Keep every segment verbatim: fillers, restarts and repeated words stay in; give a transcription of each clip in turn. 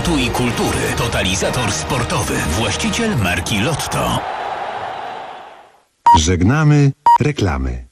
sportu i kultury. Totalizator sportowy. Właściciel marki Lotto. Żegnamy reklamy.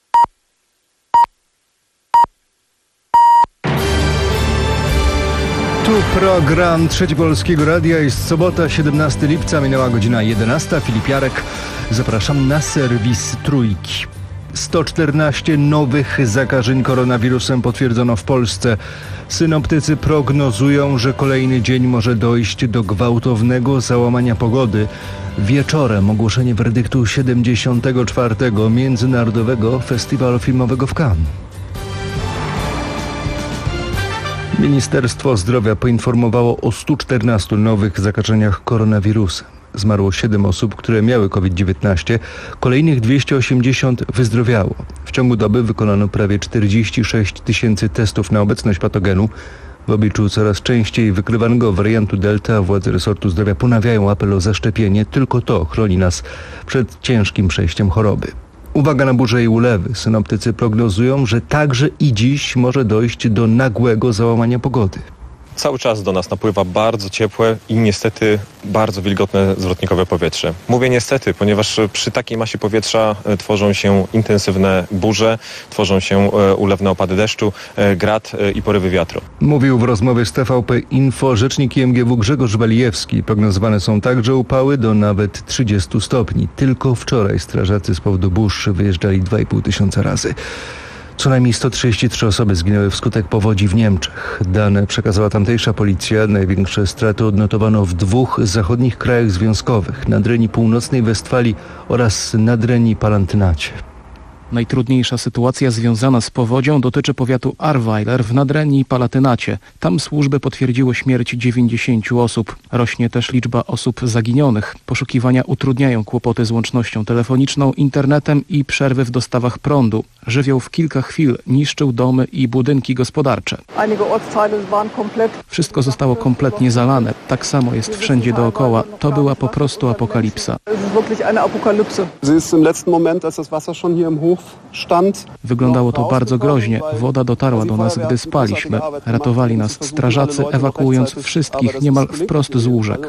Tu program Trzeci Polskiego Radia. Jest sobota, siedemnastego lipca, minęła godzina jedenasta. Filip Jarek, zapraszam na serwis Trójki. sto czternaście nowych zakażeń koronawirusem potwierdzono w Polsce. Synoptycy prognozują, że kolejny dzień może dojść do gwałtownego załamania pogody. Wieczorem ogłoszenie werdyktu siedemdziesiątego czwartego Międzynarodowego Festiwalu Filmowego w Cannes. Ministerstwo Zdrowia poinformowało o stu czternastu nowych zakażeniach koronawirusem. Zmarło siedem osób, które miały COVID dziewiętnaście. Kolejnych dwieście osiemdziesiąt wyzdrowiało. W ciągu doby wykonano prawie czterdzieści sześć tysięcy testów na obecność patogenu. W obliczu coraz częściej wykrywanego wariantu Delta władze resortu zdrowia ponawiają apel o zaszczepienie. Tylko to chroni nas przed ciężkim przejściem choroby. Uwaga na burze i ulewy. Synoptycy prognozują, że także i dziś może dojść do nagłego załamania pogody. Cały czas do nas napływa bardzo ciepłe i niestety bardzo wilgotne zwrotnikowe powietrze. Mówię niestety, ponieważ przy takiej masie powietrza tworzą się intensywne burze, tworzą się ulewne opady deszczu, grad i porywy wiatru. Mówił w rozmowie z T V P Info rzecznik I M G W Grzegorz Walijewski. Prognozowane są także upały do nawet trzydziestu stopni. Tylko wczoraj strażacy z powodu burz wyjeżdżali dwa i pół tysiąca razy. Co najmniej sto trzydzieści trzy osoby zginęły wskutek powodzi w Niemczech. Dane przekazała tamtejsza policja. Największe straty odnotowano w dwóch zachodnich krajach związkowych. Nadrenii Północnej Westfalii oraz Nadrenii Palatynacie. Najtrudniejsza sytuacja związana z powodzią dotyczy powiatu Ahrweiler w Nadrenii i Palatynacie. Tam służby potwierdziły śmierć dziewięćdziesięciu osób. Rośnie też liczba osób zaginionych. Poszukiwania utrudniają kłopoty z łącznością telefoniczną, internetem i przerwy w dostawach prądu. Żywioł w kilka chwil niszczył domy i budynki gospodarcze. Wszystko zostało kompletnie zalane. Tak samo jest wszędzie dookoła. To była po prostu apokalipsa. Wyglądało to bardzo groźnie. Woda dotarła do nas, gdy spaliśmy. Ratowali nas strażacy, ewakuując wszystkich niemal wprost z łóżek.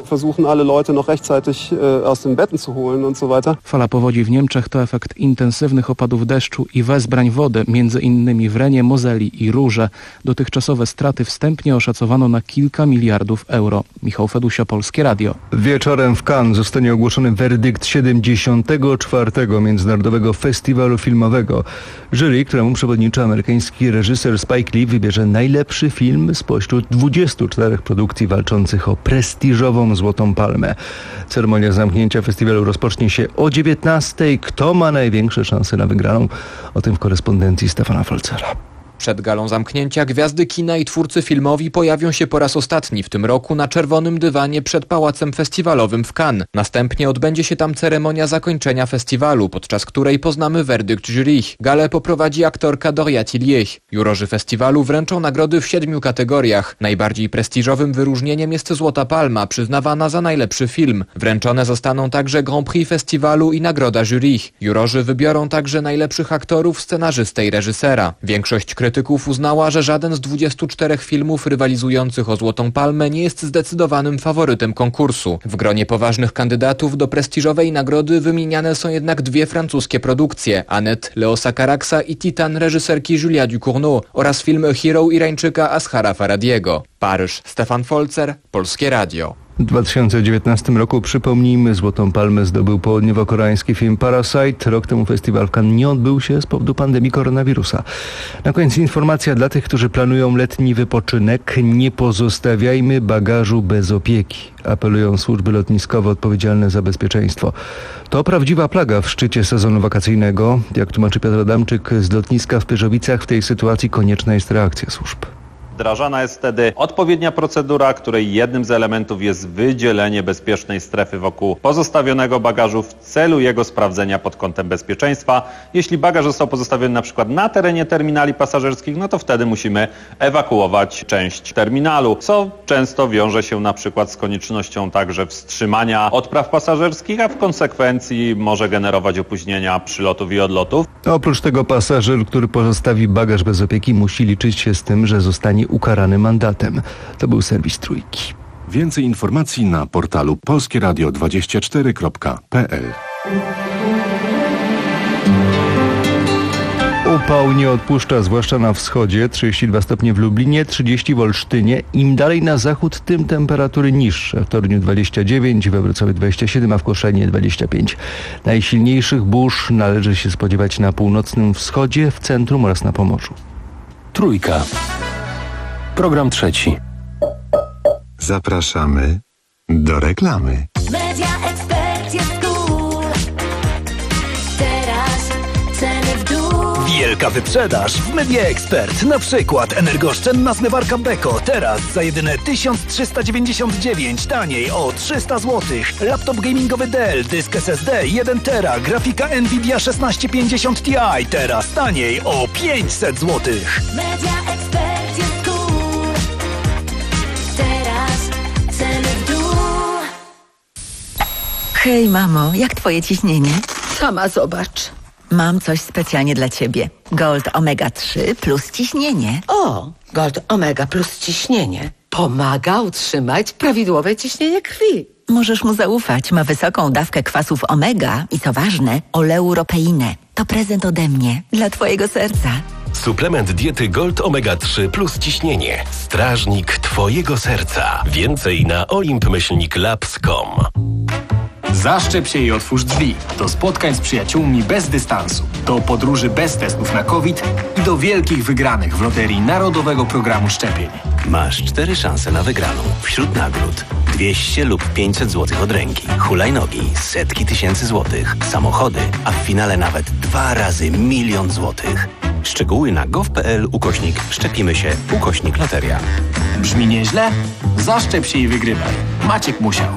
Fala powodzi w Niemczech to efekt intensywnych opadów deszczu i wezbrań wody, między innymi w Renie, Mozeli i Ruhrze. Dotychczasowe straty wstępnie oszacowano na kilka miliardów euro. Michał Fedusia, Polskie Radio. Wieczorem w Cannes zostanie ogłoszony werdykt siedemdziesiątego czwartego Międzynarodowego Festiwalu Filmowego. Jury, któremu przewodniczy amerykański reżyser Spike Lee, wybierze najlepszy film spośród dwudziestu czterech produkcji walczących o prestiżową Złotą Palmę. Ceremonia zamknięcia festiwalu rozpocznie się o dziewiętnastej. Kto ma największe szanse na wygraną? O tym w korespondencji Stefana Folcera. Przed galą zamknięcia gwiazdy kina i twórcy filmowi pojawią się po raz ostatni w tym roku na czerwonym dywanie przed Pałacem Festiwalowym w Cannes. Następnie odbędzie się tam ceremonia zakończenia festiwalu, podczas której poznamy werdykt jury. Galę poprowadzi aktorka Doria Tillier. Jurorzy festiwalu wręczą nagrody w siedmiu kategoriach. Najbardziej prestiżowym wyróżnieniem jest Złota Palma, przyznawana za najlepszy film. Wręczone zostaną także Grand Prix festiwalu i nagroda jury. Jurorzy wybiorą także najlepszych aktorów, scenarzystę i reżysera. Większość krytyków uznała, że żaden z dwudziestu czterech filmów rywalizujących o Złotą Palmę nie jest zdecydowanym faworytem konkursu. W gronie poważnych kandydatów do prestiżowej nagrody wymieniane są jednak dwie francuskie produkcje: Annette Leosa Caraxa i Titan reżyserki Julia Ducournau oraz film Hero Irańczyka Ashara Faradiego. Paryż, Stefan Folcer, Polskie Radio. W dwa tysiące dziewiętnastym roku, przypomnijmy, Złotą Palmę zdobył południowo-koreański film Parasite. Rok temu festiwal w Cannes nie odbył się z powodu pandemii koronawirusa. Na koniec informacja dla tych, którzy planują letni wypoczynek. Nie pozostawiajmy bagażu bez opieki. Apelują służby lotniskowe odpowiedzialne za bezpieczeństwo. To prawdziwa plaga w szczycie sezonu wakacyjnego. Jak tłumaczy Piotr Adamczyk z lotniska w Pyrzowicach, w tej sytuacji konieczna jest reakcja służb. Wdrażana jest wtedy odpowiednia procedura, której jednym z elementów jest wydzielenie bezpiecznej strefy wokół pozostawionego bagażu w celu jego sprawdzenia pod kątem bezpieczeństwa. Jeśli bagaż został pozostawiony na przykład na terenie terminali pasażerskich, no to wtedy musimy ewakuować część terminalu, co często wiąże się na przykład z koniecznością także wstrzymania odpraw pasażerskich, a w konsekwencji może generować opóźnienia przylotów i odlotów. Oprócz tego pasażer, który pozostawi bagaż bez opieki, musi liczyć się z tym, że zostanie ukarany mandatem. To był serwis Trójki. Więcej informacji na portalu polskie radio dwadzieścia cztery kropka p l. Upał nie odpuszcza, zwłaszcza na wschodzie, trzydzieści dwa stopnie w Lublinie, trzydzieści w Olsztynie. Im dalej na zachód, tym temperatury niższe. W Toruniu dwadzieścia dziewięć, we Wrocławiu dwadzieścia siedem, a w Koszalinie dwadzieścia pięć. Najsilniejszych burz należy się spodziewać na północnym wschodzie, w centrum oraz na Pomorzu. Trójka. Program trzeci. Zapraszamy do reklamy. Media Expert jest cool. Teraz ceny w dół. Wielka wyprzedaż w Media Expert. Na przykład energooszczędna zmywarka Beko. Teraz za jedyne tysiąc trzysta dziewięćdziesiąt dziewięć. Taniej o trzysta złotych. Laptop gamingowy Dell. Dysk S S D jeden tera. Grafika Nvidia szesnaście pięćdziesiąt Ti. Teraz taniej o pięćset złotych. Media Expert jest cool. Teraz ceny w dół. Hej mamo, jak twoje ciśnienie? Sama zobacz. Mam coś specjalnie dla ciebie. Gold Omega trzy plus ciśnienie. O, Gold Omega plus ciśnienie. Pomaga utrzymać prawidłowe ciśnienie krwi. Możesz mu zaufać. Ma wysoką dawkę kwasów omega i co ważne, oleuropeinę. To prezent ode mnie dla twojego serca. Suplement diety Gold Omega trzy plus ciśnienie. Strażnik twojego serca. Więcej na olimp myślnik labs kropka com. Zaszczep się i otwórz drzwi. Do spotkań z przyjaciółmi bez dystansu. Do podróży bez testów na COVID i do wielkich wygranych w loterii Narodowego Programu Szczepień. Masz cztery szanse na wygraną. Wśród nagród dwieście lub pięćset złotych od ręki. Hulajnogi, setki tysięcy złotych. Samochody, a w finale nawet dwa razy milion złotych. Szczegóły na gov.pl ukośnik szczepimy się ukośnik loteria. Brzmi nieźle? Zaszczep się i wygrywaj. Maciek musiał.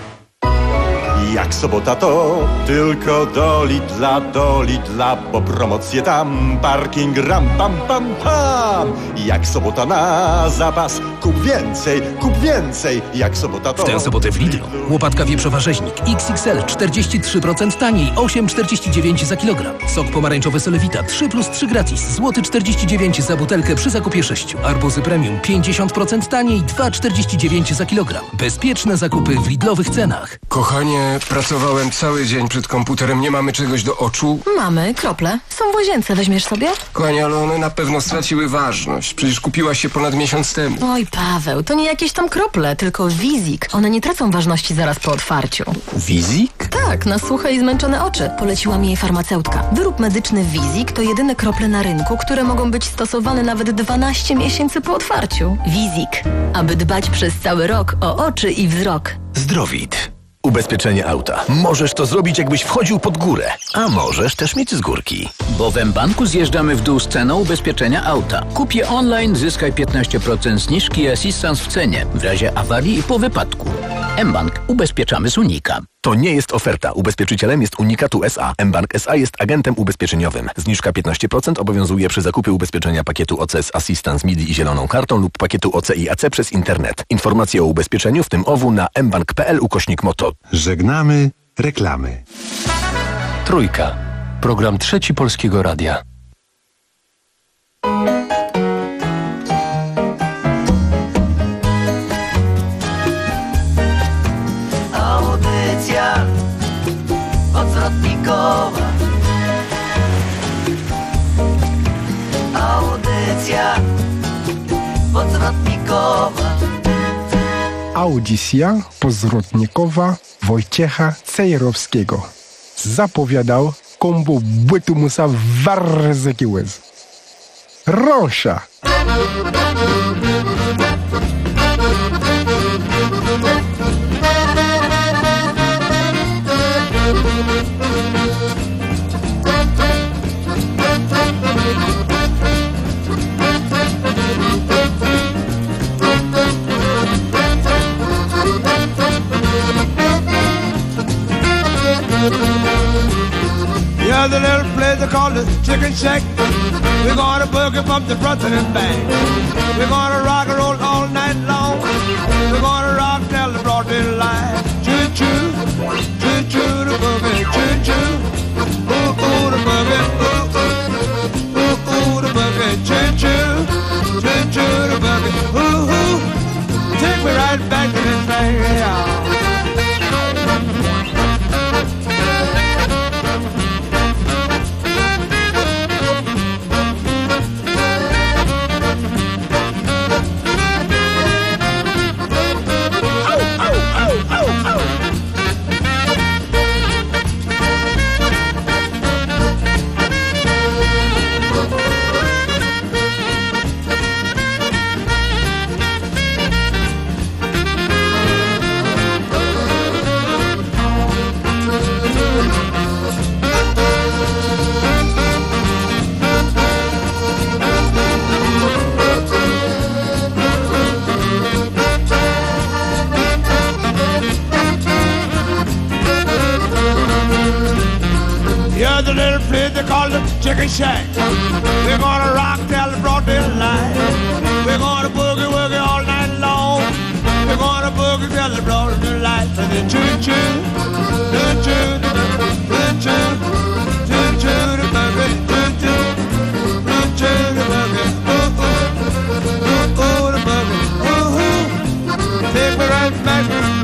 Jak sobota to tylko do Lidla, do Lidla, bo promocje tam, parking ram, pam, pam, pam. Jak sobota na zapas, kup więcej, kup więcej. Jak sobota to... W tę sobotę w Lidlu łopatka wieprzowa rzeźnik X X L czterdzieści trzy procent taniej, osiem czterdzieści dziewięć za kilogram. Sok pomarańczowy Solewita trzy plus trzy gratis, złoty czterdzieści dziewięć za butelkę przy zakupie sześciu. Arbuzy premium pięćdziesiąt procent taniej, dwa czterdzieści dziewięć za kilogram. Bezpieczne zakupy w Lidlowych cenach. Kochanie, pracowałem cały dzień przed komputerem, nie mamy czegoś do oczu? Mamy, krople. Są w łazience, weźmiesz sobie? Kochanie, ale one na pewno straciły ważność. Przecież kupiłaś się ponad miesiąc temu. Oj, Paweł, to nie jakieś tam krople, tylko Wizik. One nie tracą ważności zaraz po otwarciu. Wizik? Tak, na suche i zmęczone oczy. Poleciła mi jej farmaceutka. Wyrób medyczny Wizik to jedyne krople na rynku, które mogą być stosowane nawet dwanaście miesięcy po otwarciu. Wizik. Aby dbać przez cały rok o oczy i wzrok. Zdrowit. Ubezpieczenie auta. Możesz to zrobić, jakbyś wchodził pod górę, a możesz też mieć z górki. Bo w mBanku zjeżdżamy w dół z ceną ubezpieczenia auta. Kup je online, zyskaj piętnaście procent zniżki i asystans w cenie w razie awarii i po wypadku. mBank. Ubezpieczamy z Unika. To nie jest oferta. Ubezpieczycielem jest Unikatu S A. mBank S A jest agentem ubezpieczeniowym. Zniżka piętnaście procent obowiązuje przy zakupie ubezpieczenia pakietu O C z Assistance M I D I i zieloną kartą lub pakietu O C i A C przez internet. Informacje o ubezpieczeniu, w tym O W, na mbank.pl ukośnik moto. Żegnamy reklamy. Trójka. Program trzeci Polskiego Radia. Audycja odwrotnikowa. Audycja odwrotnikowa. Audycja pozwrotnikowa Wojciecha Cejrowskiego. Zapowiadał kombo bytu musa warzyki łez. Rosza! Here's a little place called the Chicken Shack. We're gonna boogie from the front and back. We're gonna rock and roll all night long. We're gonna rock till the broad daylight. Choo choo, choo choo the boogie, choo choo. Ooh ooh the boogie, ooh ooh, ooh ooh the boogie, choo choo, choo choo the boogie, ooh ooh. Take me right back to the they call the chicken shack. We're gonna rock till the broad daylight. We're gonna boogie woogie all night long. We're gonna boogie till the broad daylight. And then choo choo, choo choo, choo choo, choo choo, the boogie, choo choo, choo choo, the boogie, ooh ooh, ooh ooh, the boogie, ooh ooh. Take me right back to the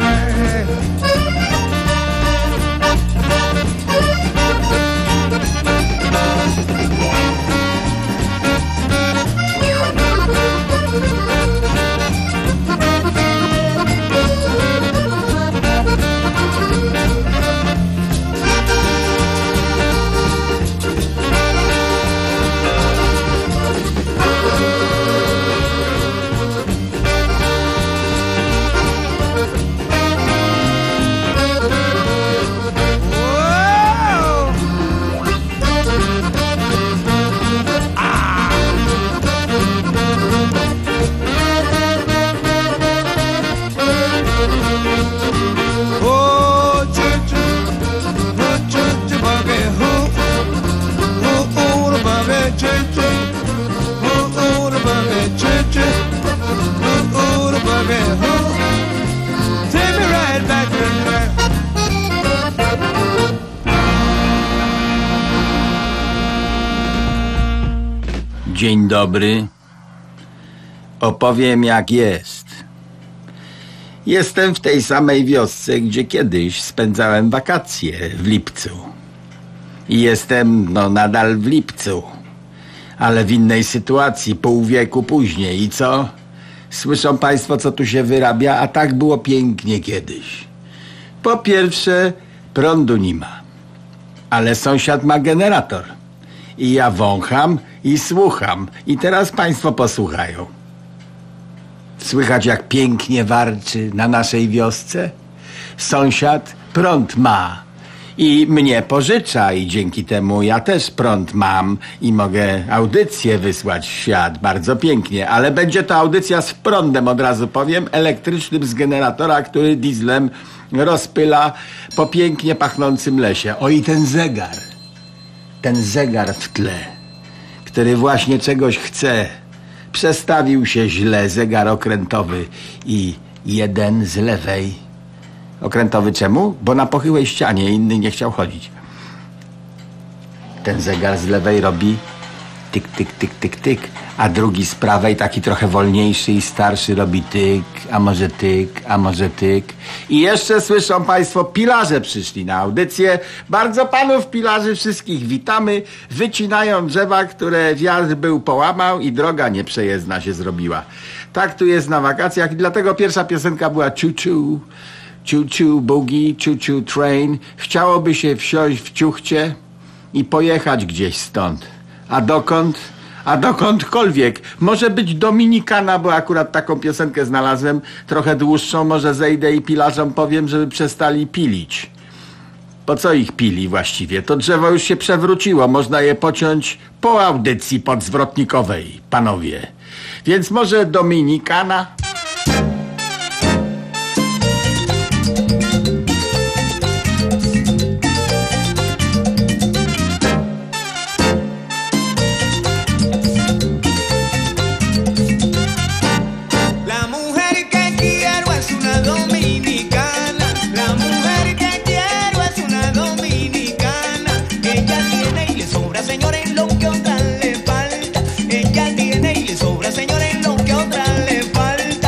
Dzień dobry. Opowiem jak jest. Jestem w tej samej wiosce, gdzie kiedyś spędzałem wakacje w lipcu. I jestem, no nadal w lipcu. Ale w innej sytuacji, pół wieku później. I co? Słyszą państwo, co tu się wyrabia? A tak było pięknie kiedyś. Po pierwsze, prądu nie ma. Ale sąsiad ma generator. I ja wącham i słucham. I teraz państwo posłuchają. Słychać, jak pięknie warczy na naszej wiosce? Sąsiad prąd ma i mnie pożycza i dzięki temu ja też prąd mam i mogę audycję wysłać w świat. Bardzo pięknie, ale będzie to audycja z prądem, od razu powiem, elektrycznym z generatora, który dieslem rozpyla po pięknie pachnącym lesie. O, i ten zegar, ten zegar w tle, który właśnie czegoś chce. Przestawił się źle zegar okrętowy i jeden z lewej. Okrętowy czemu? Bo na pochyłej ścianie inny nie chciał chodzić. Ten zegar z lewej robi tyk, tyk, tyk, tyk, tyk, a drugi z prawej, taki trochę wolniejszy i starszy, robi tyk, a może tyk, a może tyk. I jeszcze słyszą państwo, pilarze przyszli na audycję. Bardzo panów pilarzy wszystkich witamy. Wycinają drzewa, które wiatr był połamał i droga nieprzejezdna się zrobiła. Tak tu jest na wakacjach i dlatego pierwsza piosenka była Choo-choo, Choo-choo boogie, choo-choo train. Chciałoby się wsiąść w ciuchcie i pojechać gdzieś stąd. A dokąd? A dokądkolwiek. Może być Dominikana, bo akurat taką piosenkę znalazłem, trochę dłuższą, może zejdę i pilarzom powiem, żeby przestali pilić. Po co ich pili właściwie? To drzewo już się przewróciło, można je pociąć po audycji podzwrotnikowej, panowie. Więc może Dominikana? Ella tiene y le sobra, señores, lo que a otra le falta.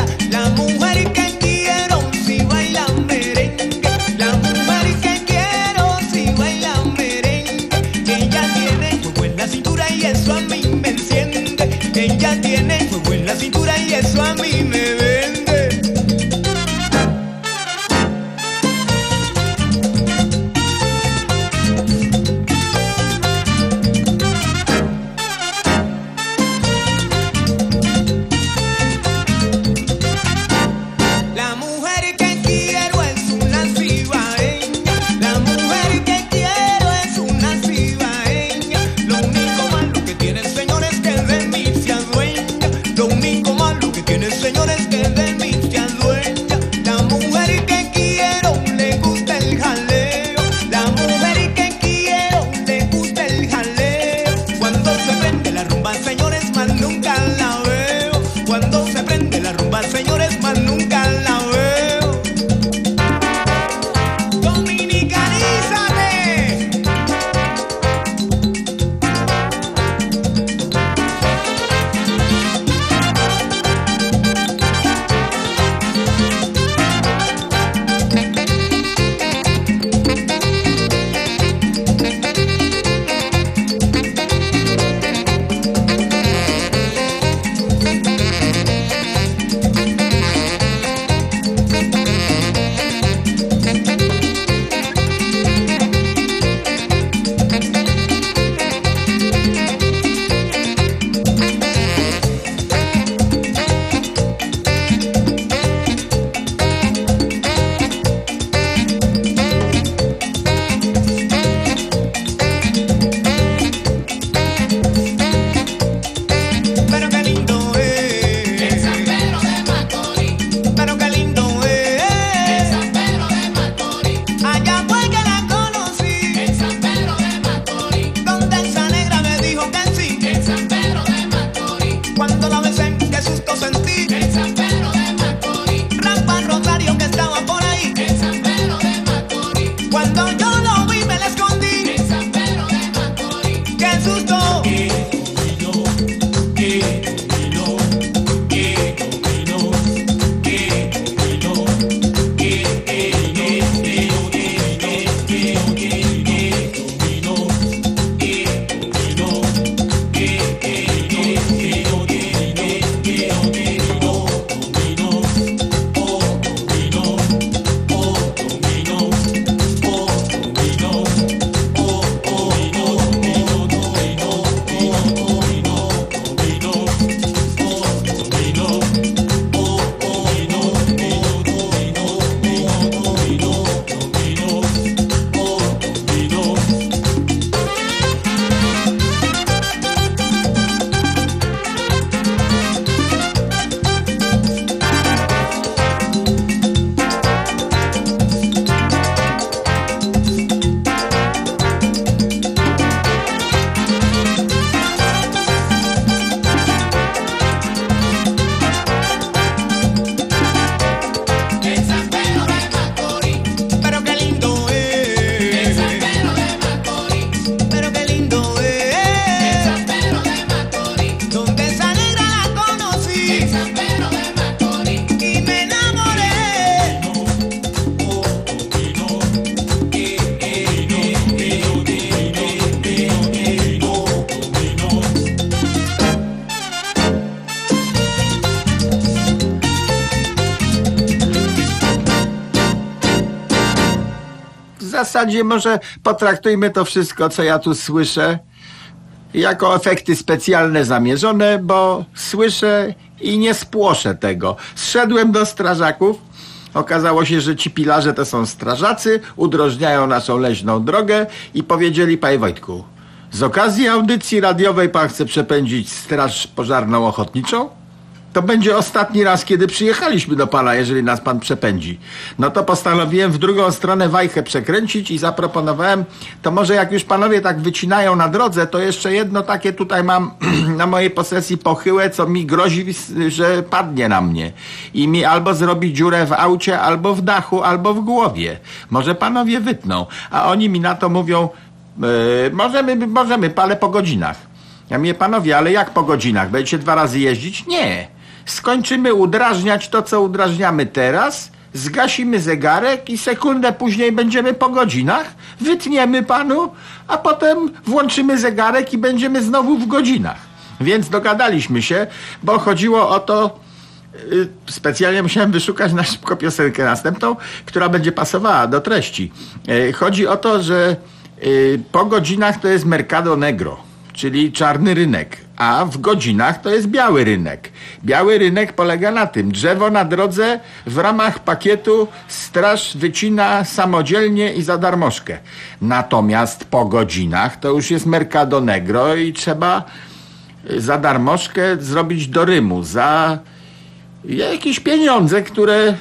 zasadzie może potraktujmy to wszystko, co ja tu słyszę, jako efekty specjalne zamierzone, bo słyszę i nie spłoszę tego. Zszedłem do strażaków, okazało się, że ci pilarze to są strażacy, udrożniają naszą leśną drogę i powiedzieli: panie Wojtku, z okazji audycji radiowej pan chce przepędzić straż pożarną ochotniczą? To będzie ostatni raz, kiedy przyjechaliśmy do pana, jeżeli nas pan przepędzi. No to postanowiłem w drugą stronę wajchę przekręcić i zaproponowałem, to może jak już panowie tak wycinają na drodze, to jeszcze jedno takie tutaj mam na mojej posesji pochyłe, co mi grozi, że padnie na mnie. I mi albo zrobi dziurę w aucie, albo w dachu, albo w głowie. Może panowie wytną. A oni mi na to mówią, yy, możemy, możemy, ale po godzinach. Ja mówię: panowie, ale jak po godzinach? Będziecie dwa razy jeździć? Nie. Skończymy udrażniać to, co udrażniamy teraz, zgasimy zegarek i sekundę później będziemy po godzinach, wytniemy panu, a potem włączymy zegarek i będziemy znowu w godzinach. Więc dogadaliśmy się, bo chodziło o to, yy, specjalnie musiałem wyszukać na szybko piosenkę następną, która będzie pasowała do treści. Yy, chodzi o to, że yy, po godzinach to jest Mercado Negro, czyli czarny rynek, a w godzinach to jest biały rynek. Biały rynek polega na tym: drzewo na drodze w ramach pakietu straż wycina samodzielnie i za darmożkę. Natomiast po godzinach to już jest Mercado Negro i trzeba za darmożkę zrobić do Rymu za jakieś pieniądze, które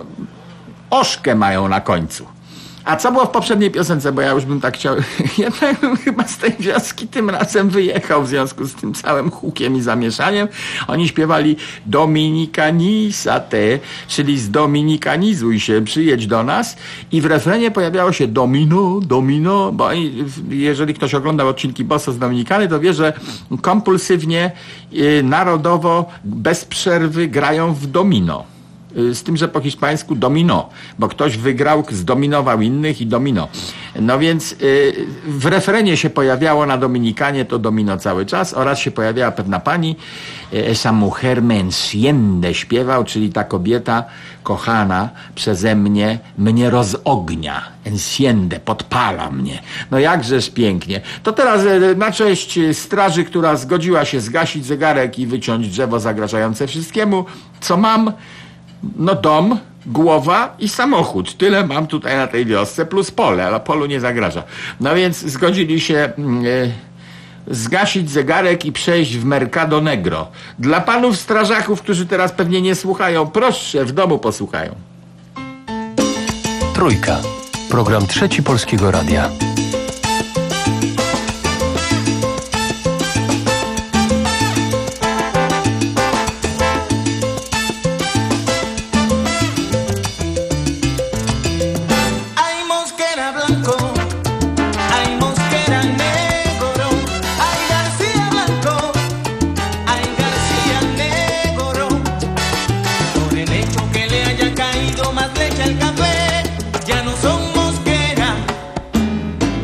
oszkę mają na końcu. A co było w poprzedniej piosence, bo ja już bym tak chciał, jednak bym chyba z tej wioski tym razem wyjechał w związku z tym całym hukiem i zamieszaniem. Oni śpiewali Dominikanisa te, czyli zdominikanizuj się, przyjedź do nas, i w refrenie pojawiało się domino, domino, bo oni, jeżeli ktoś oglądał odcinki Bosso z Dominikany, to wie, że kompulsywnie, yy, narodowo, bez przerwy grają w domino. Z tym, że po hiszpańsku domino, bo ktoś wygrał, zdominował innych i domino. No więc yy, w refrenie się pojawiało na Dominikanie to domino cały czas, oraz się pojawiała pewna pani, esa mujer me enciende, śpiewał, czyli ta kobieta kochana przeze mnie mnie rozognia. Enciende, podpala mnie. No jakżeż pięknie. To teraz yy, na cześć straży, która zgodziła się zgasić zegarek i wyciąć drzewo zagrażające wszystkiemu, co mam? No dom, głowa i samochód. Tyle mam tutaj na tej wiosce, plus pole, ale polu nie zagraża. No więc zgodzili się e, zgasić zegarek i przejść w Mercado Negro. Dla panów strażaków, którzy teraz pewnie nie słuchają, proszę, w domu posłuchają. Trójka. Program Trzeci Polskiego Radia. Más leche al café, ya no son mosquera.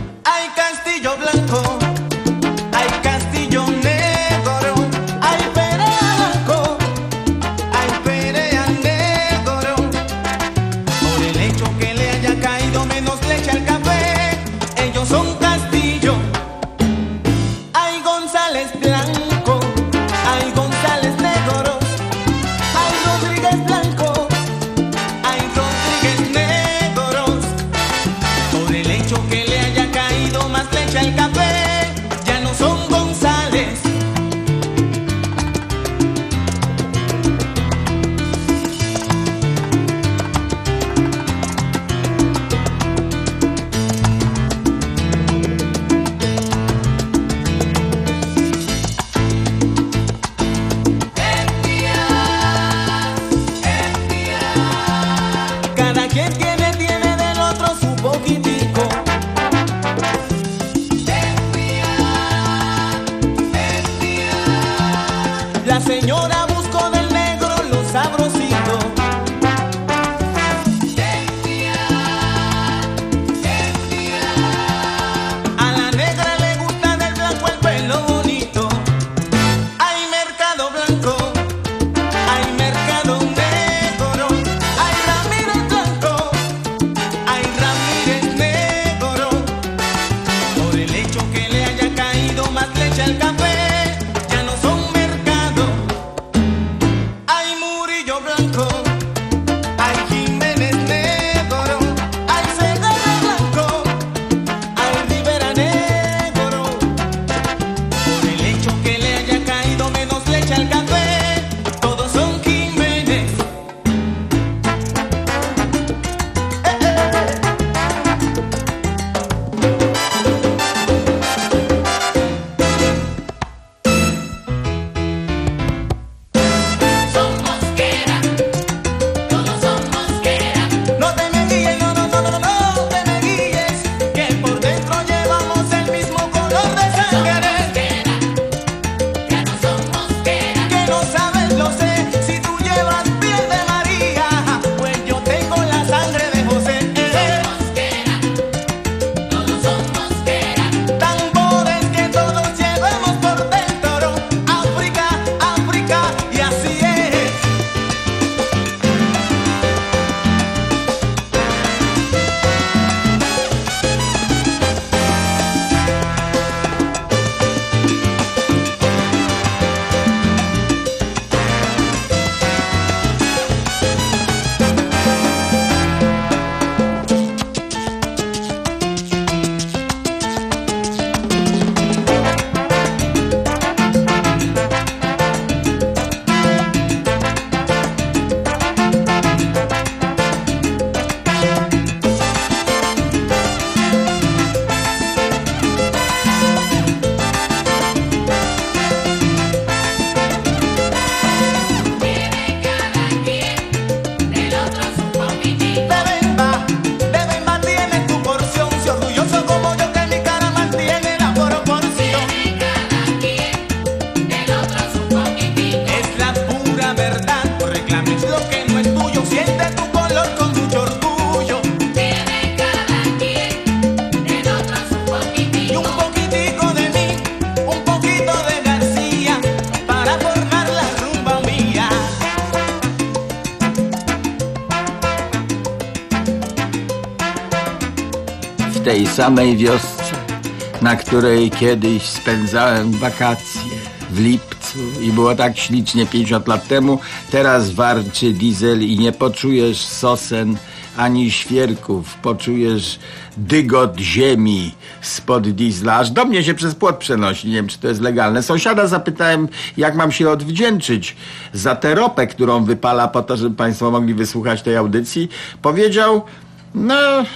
tej samej wiosce, na której kiedyś spędzałem wakacje, w lipcu, i było tak ślicznie pięćdziesiąt lat temu. Teraz warczy diesel i nie poczujesz sosen ani świerków, poczujesz dygot ziemi spod diesla, aż do mnie się przez płot przenosi. Nie wiem, czy to jest legalne. Sąsiada zapytałem, jak mam się odwdzięczyć za tę ropę, którą wypala, po to, żeby państwo mogli wysłuchać tej audycji. Powiedział, no...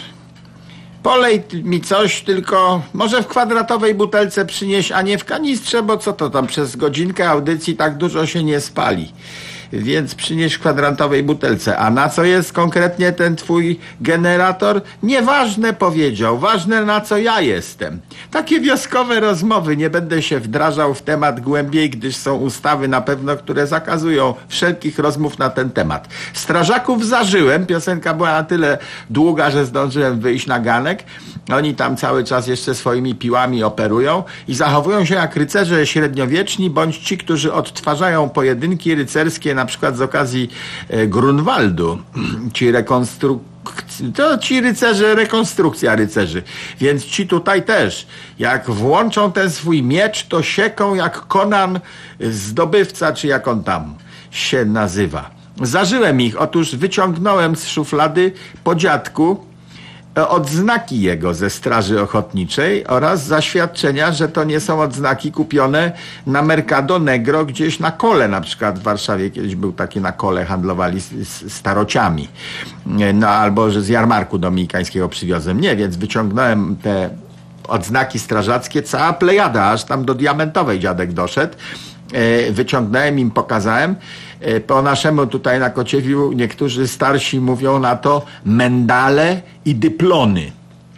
polej mi coś, tylko może w kwadratowej butelce przynieś, a nie w kanistrze, bo co to tam, przez godzinkę audycji tak dużo się nie spali. Więc przynieś w kwadratowej butelce. A na co jest konkretnie ten twój generator? Nieważne, powiedział. Ważne, na co ja jestem. Takie wioskowe rozmowy. Nie będę się wdrażał w temat głębiej, gdyż są ustawy na pewno, które zakazują wszelkich rozmów na ten temat. Strażaków zażyłem. Piosenka była na tyle długa, że zdążyłem wyjść na ganek. Oni tam cały czas jeszcze swoimi piłami operują i zachowują się jak rycerze średniowieczni, bądź ci, którzy odtwarzają pojedynki rycerskie, na przykład z okazji e, Grunwaldu, ci rekonstrukcji, to ci rycerze, rekonstrukcja rycerzy. Więc ci tutaj też, jak włączą ten swój miecz, to sieką jak Conan zdobywca, czy jak on tam się nazywa. Zażyłem ich. Otóż wyciągnąłem z szuflady po dziadku odznaki jego ze Straży Ochotniczej oraz zaświadczenia, że to nie są odznaki kupione na Mercado Negro gdzieś na kole, na przykład w Warszawie kiedyś był taki na kole, handlowali z, z starociami, no albo że z jarmarku dominikańskiego przywiozłem. Nie, więc wyciągnąłem te odznaki strażackie, cała plejada, aż tam do diamentowej dziadek doszedł. Wyciągnąłem im, pokazałem. Po naszemu tutaj na Kociewiu niektórzy starsi mówią na to mendale i dyplony.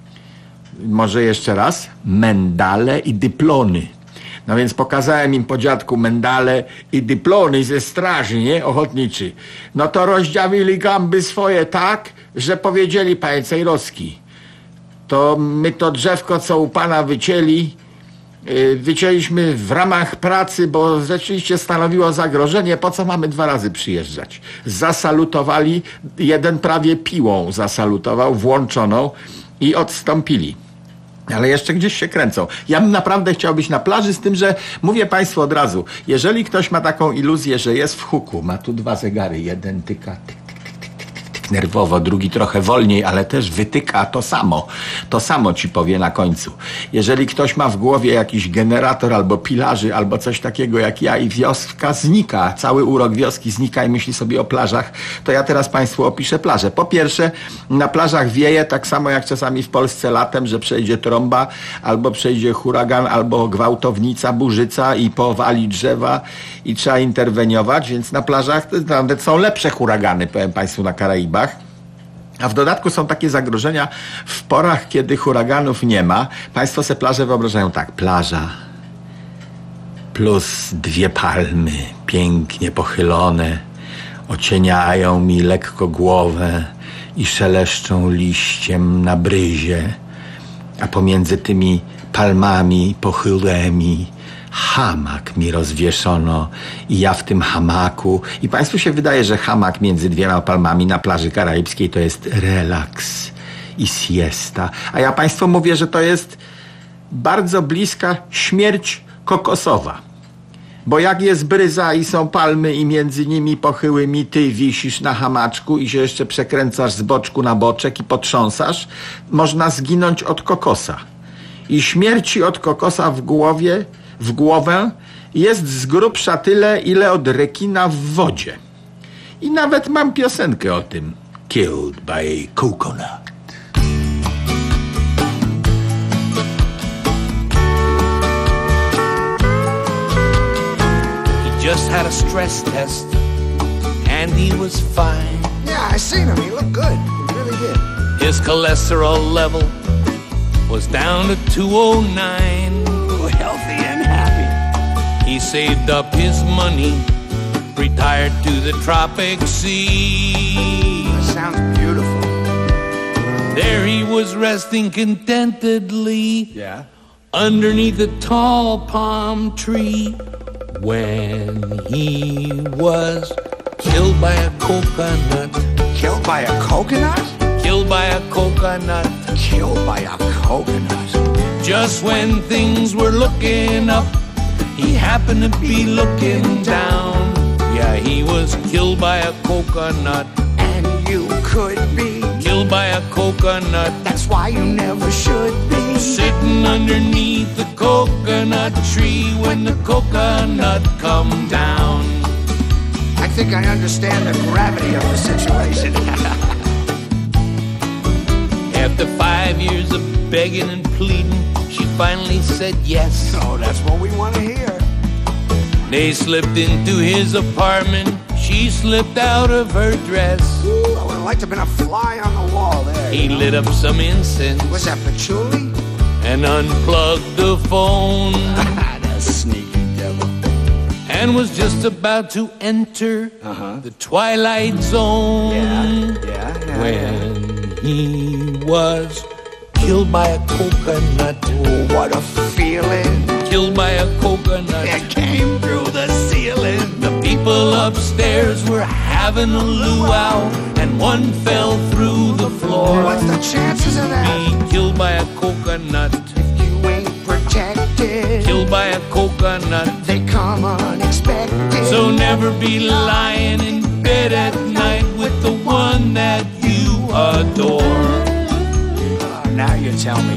Może jeszcze raz? Mendale i dyplony. No więc pokazałem im po dziadku mendale i dyplony ze straży, nie? Ochotniczy. No to rozdziawili gamby swoje tak, że powiedzieli, panie Cejrowski, to my to drzewko, co u pana wycięli, wycięliśmy w ramach pracy, bo rzeczywiście stanowiło zagrożenie. Po co mamy dwa razy przyjeżdżać? Zasalutowali, jeden prawie piłą zasalutował, włączoną i odstąpili. Ale jeszcze gdzieś się kręcą. Ja bym naprawdę chciał być na plaży, z tym, że mówię państwu od razu, jeżeli ktoś ma taką iluzję, że jest w huku, ma tu dwa zegary, jeden tyka, tyk, nerwowo, drugi trochę wolniej, ale też wytyka to samo. To samo ci powie na końcu. Jeżeli ktoś ma w głowie jakiś generator albo pilarzy, albo coś takiego jak ja i wioska znika, cały urok wioski znika i myśli sobie o plażach, to ja teraz państwu opiszę plażę. Po pierwsze, na plażach wieje tak samo jak czasami w Polsce latem, że przejdzie trąba, albo przejdzie huragan, albo gwałtownica, burzyca i powali drzewa i trzeba interweniować, więc na plażach nawet są lepsze huragany, powiem państwu, na Karaibach. A w dodatku są takie zagrożenia w porach, kiedy huraganów nie ma. Państwo se plażę wyobrażają tak. Plaża plus dwie palmy pięknie pochylone ocieniają mi lekko głowę i szeleszczą liściem na bryzie. A pomiędzy tymi palmami pochyłymi hamak mi rozwieszono i ja w tym hamaku. I państwu się wydaje, że hamak między dwiema palmami na plaży karaibskiej to jest relaks i siesta. A ja państwu mówię, że to jest bardzo bliska śmierć kokosowa. Bo jak jest bryza i są palmy i między nimi pochyłymi ty wisisz na hamaczku i się jeszcze przekręcasz z boczku na boczek i potrząsasz, można zginąć od kokosa. I śmierci od kokosa w głowie w głowę jest z grubsza tyle, ile od rekina w wodzie. I nawet mam piosenkę o tym. Killed by coconut. He just had a stress test and he was fine. Yeah, I seen him. He looked good. He really did. His cholesterol level was down to two oh nine. Healthy and happy. He saved up his money, retired to the tropic sea. That sounds beautiful. There he was resting contentedly, yeah, underneath a tall palm tree when he was killed by a coconut. Killed by a coconut? Killed by a coconut. Killed by a coconut? coconut. Just when things were looking up, he happened to be looking down. Yeah, he was killed by a coconut. And you could be killed by a coconut. That's why you never should be sitting underneath the coconut tree when the coconut come down. I think I understand the gravity of the situation. After five years of begging and pleading, she finally said yes. Oh, that's what we want to hear. They slipped into his apartment. She slipped out of her dress. Ooh, I would have liked to have been a fly on the wall there. He know? lit up some incense. Was that patchouli? And unplugged the phone. That sneaky devil. And was just about to enter uh-huh. the twilight zone. Yeah, yeah, yeah. When yeah. he was killed by a coconut. Oh, what a feeling. Killed by a coconut. It came through the ceiling. The people upstairs were having a luau, and one fell through the floor. What's the chances of that? Be killed by a coconut. If you ain't protected. Killed by a coconut. They come unexpected. So never be lying in bed at night with the one that you adore. Now you tell me.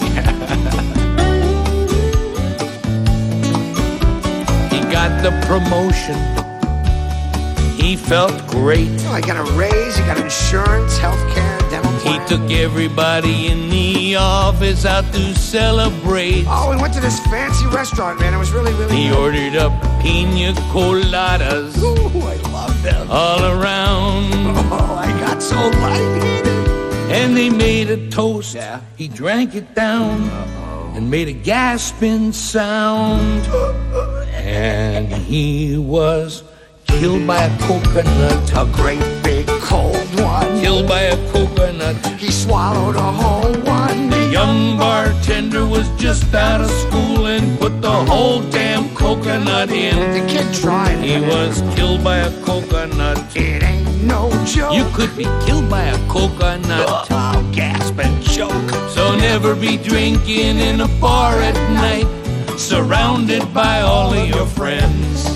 He got the promotion. He felt great. Oh, I got a raise, you got insurance, health care, dental plan. He took everybody in the office out to celebrate. Oh, we went to this fancy restaurant, man. It was really, really He good. ordered up pina coladas. Ooh, I love them. All around. Oh, I got so lightheaded. And they made a toast. Yeah. He drank it down. Uh-oh. And made a gasping sound. And he was killed by a coconut. A great big cold one. Killed by a coconut. He swallowed a whole one. The young bartender was just out of school and put the whole damn coconut in. The kid tried. He was killed by a coconut. It ain't no joke. You could be killed by a coconut. Oh, gasp and choke. So never be drinking in a bar at night, surrounded by all of your friends.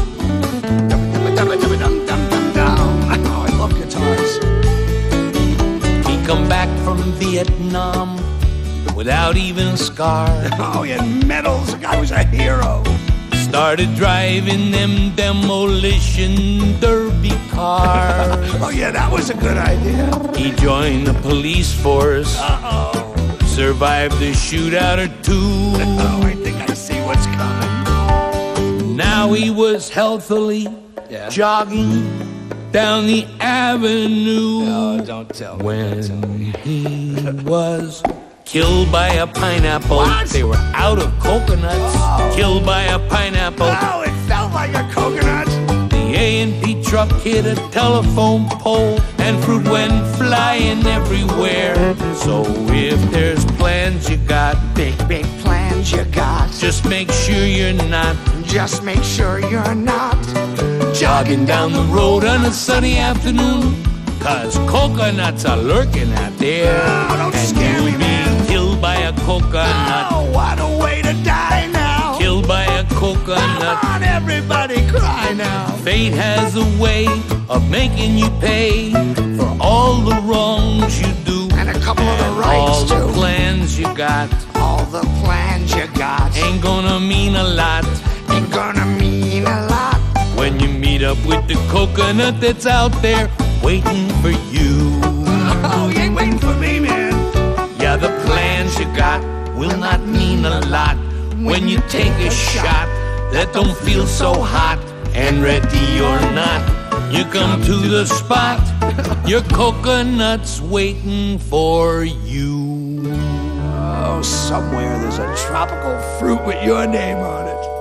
Oh, I love guitars. He come back from Vietnam without even a scar. Oh, he had medals. The guy was a hero. Started driving them demolition derby cars. Oh, yeah, that was a good idea. He joined the police force. Uh-oh. Survived a shootout or two. Oh, I think I see what's coming. Now he was healthily yeah. jogging down the avenue. Oh, don't tell me. When tell me. he was killed by a pineapple. What? They were out of coconuts. Oh. Killed by a pineapple. Oh, it felt like a coconut. The A and P truck hit a telephone pole, and fruit went flying everywhere. So if there's plans you got, big, big plans you got, just make sure you're not, just make sure you're not jogging down the road on a sunny afternoon. Cause coconuts are lurking out there. No, don't and scare you'll me, be man. killed by a coconut. Oh, what a way to die now. Killed by a coconut. Come on, everybody cry now. Fate has a way of making you pay for all the wrongs you do. And a couple and of the rights, all too. the plans you got. All the plans you got. Ain't gonna mean a lot. Ain't gonna mean a lot. When you meet up with the coconut that's out there waiting for you. Oh, you ain't waiting for me, man. Yeah, the plans you got will not mean a lot when you take a shot that don't feel so hot. And ready or not, you come to the spot. Your coconut's waiting for you. Oh, somewhere there's a tropical fruit with your name on it.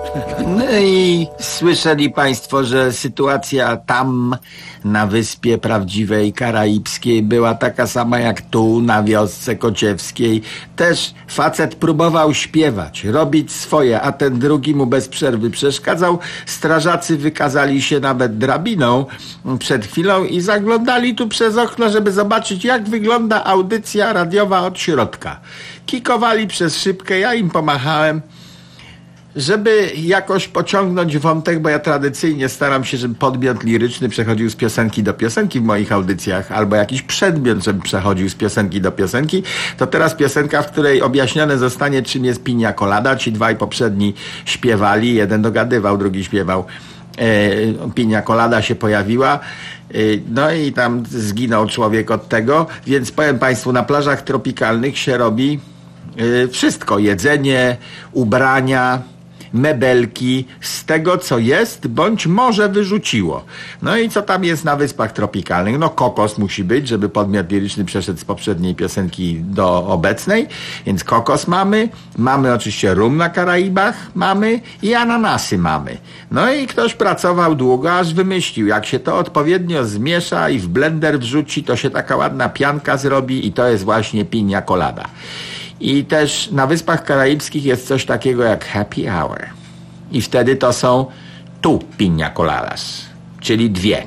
No i słyszeli państwo, że sytuacja tam na wyspie prawdziwej karaibskiej była taka sama jak tu na wiosce kociewskiej. Też facet próbował śpiewać, robić swoje, a ten drugi mu bez przerwy przeszkadzał. Strażacy wykazali się nawet drabiną przed chwilą i zaglądali tu przez okno, żeby zobaczyć, jak wygląda audycja radiowa od środka. Kikowali przez szybkę, ja im pomachałem, żeby jakoś pociągnąć wątek, bo ja tradycyjnie staram się, żeby podmiot liryczny przechodził z piosenki do piosenki w moich audycjach, albo jakiś przedmiot, żeby przechodził z piosenki do piosenki. To teraz piosenka, w której objaśnione zostanie, czym jest piña colada. Ci dwaj poprzedni śpiewali, jeden dogadywał, drugi śpiewał. E, piña colada się pojawiła. E, no i tam zginął człowiek od tego, więc powiem państwu, na plażach tropikalnych się robi e, wszystko. Jedzenie, ubrania, mebelki z tego, co jest, bądź może wyrzuciło. No i co tam jest na wyspach tropikalnych? No kokos musi być, żeby podmiot liryczny przeszedł z poprzedniej piosenki do obecnej, więc kokos mamy, mamy oczywiście rum na Karaibach, mamy i ananasy mamy. No i ktoś pracował długo, aż wymyślił, jak się to odpowiednio zmiesza i w blender wrzuci, to się taka ładna pianka zrobi i to jest właśnie piña colada. I też na Wyspach Karaibskich jest coś takiego jak happy hour. I wtedy to są tu piña coladas, czyli dwie.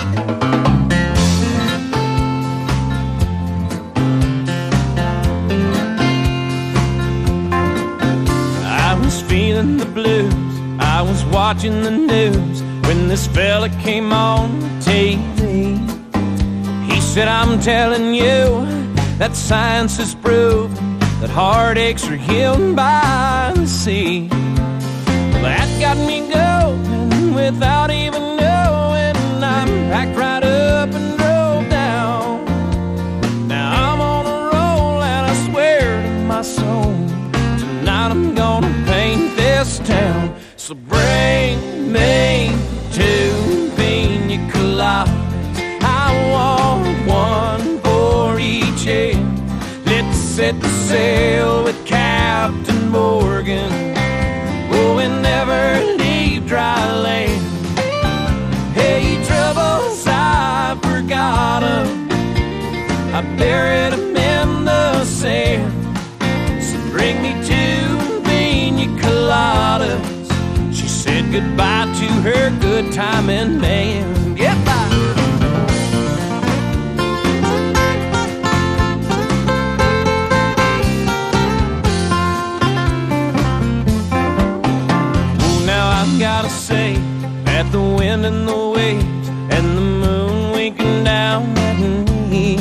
I was feeling the blues, I was watching the news when this fella came on T V. He said, I'm telling you that science has proved that heartaches are healed by the sea. That got me going without even knowing. I packed right up and drove down. Now I'm on a roll and I swear to my soul, tonight I'm gonna paint this town. So bring me two piña coladas. I want one for each head. Let's set the sail with Captain Morgan. Oh, and never leave dry land. Hey, troubles, I forgot 'em. I buried 'em in the sand. So bring me two piña coladas. She said goodbye to her good-timing man. Goodbye. Gotta say that the wind and the waves and the moon winking down at me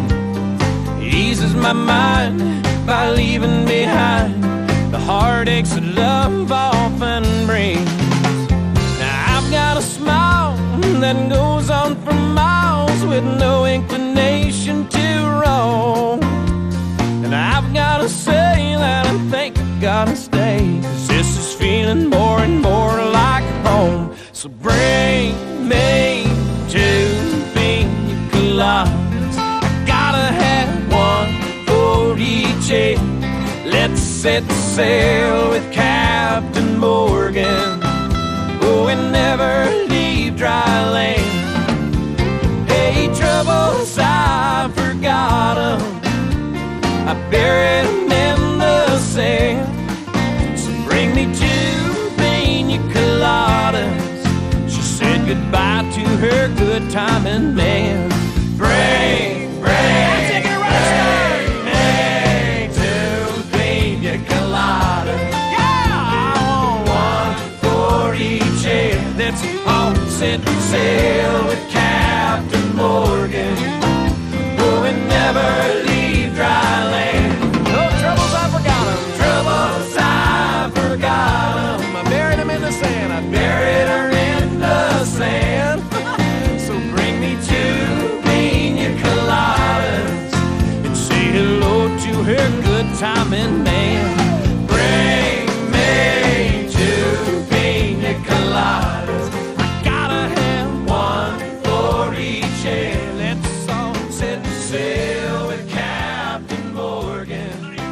eases my mind by leaving behind the heartaches that love often brings. Now I've got a smile that goes on for miles with no inclination to roam. And I've gotta say that I think I gotta stay, 'cause this is feeling more and more like home. So bring me two piña coladas. I gotta have one for each head. Let's set sail with Captain Morgan. Oh, and never leave dry land. Hey, troubles, I forgot 'em. I buried 'em in the sand. So bring me two piña coladas. She said goodbye to her good-timing man. Bring, bring, bring me two piña coladas. Yeah, I want one for each head. Let's all set sail with Captain Morgan. Oh, and never leave dry land. No troubles, I forgot 'em. Troubles, I forgot 'em. I buried 'em in the sand. I buried her in the sand. So bring me two piña coladas and say hello to her good-timing man. Bring me two piña coladas. I gotta have one for each head. Let's all set sail with Captain Morgan.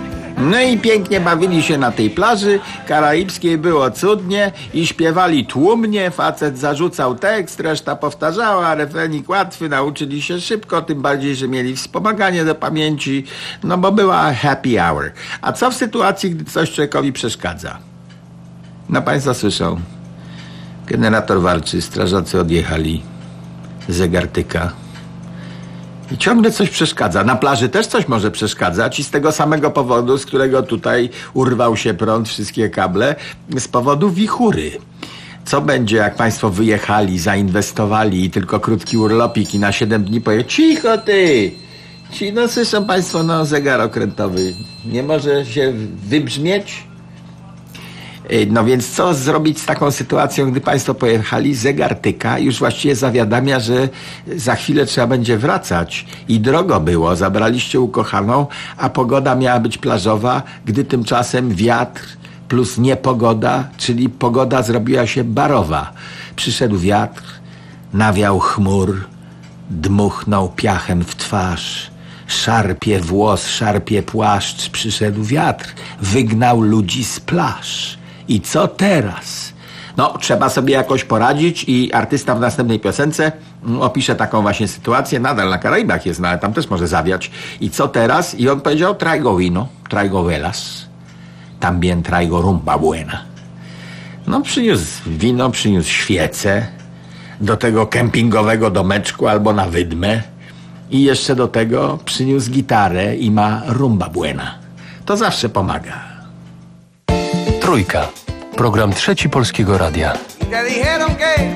No i pięknie bawili się na tej plaży karaibskiej, było cudnie i śpiewali tłumnie, facet zarzucał tekst, reszta powtarzała, refrenik łatwy, nauczyli się szybko, tym bardziej, że mieli wspomaganie do pamięci, no bo była happy hour. A co w sytuacji, gdy coś człowiekowi przeszkadza? No państwo słyszą, generator walczy, strażacy odjechali, zegar tyka. I ciągle coś przeszkadza. Na plaży też coś może przeszkadzać i z tego samego powodu, z którego tutaj urwał się prąd, wszystkie kable, z powodu wichury. Co będzie, jak państwo wyjechali, zainwestowali i tylko krótki urlopik i na siedem dni poje... Cicho ty! Ci, no słyszą państwo, no zegar okrętowy nie może się wybrzmieć? No więc co zrobić z taką sytuacją, gdy państwo pojechali, zegar tyka, już właściwie zawiadamia, że za chwilę trzeba będzie wracać i drogo było, zabraliście ukochaną, a pogoda miała być plażowa, gdy tymczasem wiatr plus niepogoda, czyli pogoda zrobiła się barowa. Przyszedł wiatr, nawiał chmur, dmuchnął piachem w twarz, szarpie włos, szarpie płaszcz, przyszedł wiatr, wygnał ludzi z plaż. I co teraz? No, trzeba sobie jakoś poradzić i artysta w następnej piosence opisze taką właśnie sytuację. Nadal na Karaibach jest, no ale tam też może zawiać. I co teraz? I on powiedział, traigo vino, traigo velas, también traigo rumba buena. No, przyniósł wino, przyniósł świecę do tego kempingowego domeczku albo na wydmę i jeszcze do tego przyniósł gitarę i ma rumba buena. To zawsze pomaga. Trójka. Program Trzeci Polskiego Radia. Te dijeron que